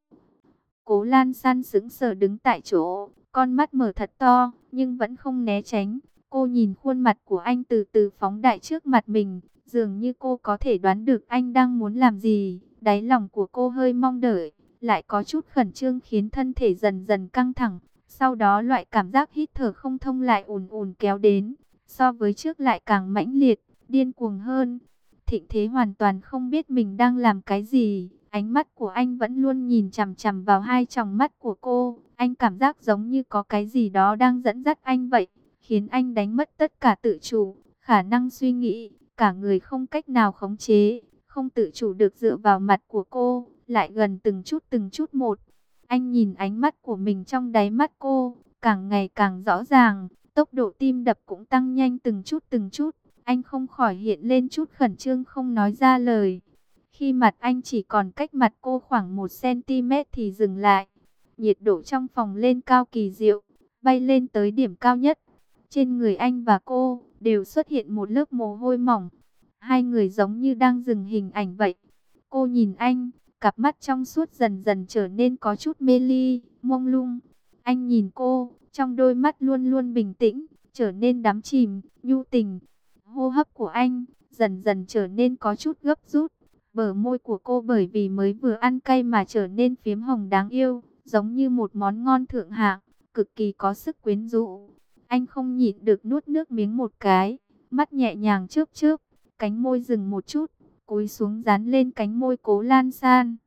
Cố Lan San sững sờ đứng tại chỗ, con mắt mở thật to, nhưng vẫn không né tránh. Cô nhìn khuôn mặt của anh từ từ phóng đại trước mặt mình, dường như cô có thể đoán được anh đang muốn làm gì. Đáy lòng của cô hơi mong đợi, lại có chút khẩn trương khiến thân thể dần dần căng thẳng. Sau đó loại cảm giác hít thở không thông lại ùn ùn kéo đến, so với trước lại càng mãnh liệt, điên cuồng hơn. Thịnh Thế hoàn toàn không biết mình đang làm cái gì. Ánh mắt của anh vẫn luôn nhìn chằm chằm vào hai tròng mắt của cô. Anh cảm giác giống như có cái gì đó đang dẫn dắt anh vậy, khiến anh đánh mất tất cả tự chủ, khả năng suy nghĩ, cả người không cách nào khống chế, không tự chủ được dựa vào mặt của cô, lại gần từng chút từng chút một. Anh nhìn ánh mắt của mình trong đáy mắt cô, càng ngày càng rõ ràng, tốc độ tim đập cũng tăng nhanh từng chút từng chút. Anh không khỏi hiện lên chút khẩn trương không nói ra lời. Khi mặt anh chỉ còn cách mặt cô khoảng một xăng-ti-mét thì dừng lại. Nhiệt độ trong phòng lên cao kỳ diệu, bay lên tới điểm cao nhất. Trên người anh và cô đều xuất hiện một lớp mồ hôi mỏng. Hai người giống như đang dừng hình ảnh vậy. Cô nhìn anh, cặp mắt trong suốt dần dần trở nên có chút mê ly, mông lung. Anh nhìn cô, trong đôi mắt luôn luôn bình tĩnh, trở nên đắm chìm, nhu tình. Hô hấp của anh dần dần trở nên có chút gấp rút. Bờ môi của cô bởi vì mới vừa ăn cay mà trở nên phiếm hồng đáng yêu, giống như một món ngon thượng hạng, cực kỳ có sức quyến rũ. Anh không nhịn được nuốt nước miếng một cái, mắt nhẹ nhàng chớp chớp, cánh môi dừng một chút, cúi xuống dán lên cánh môi Cố Lan San.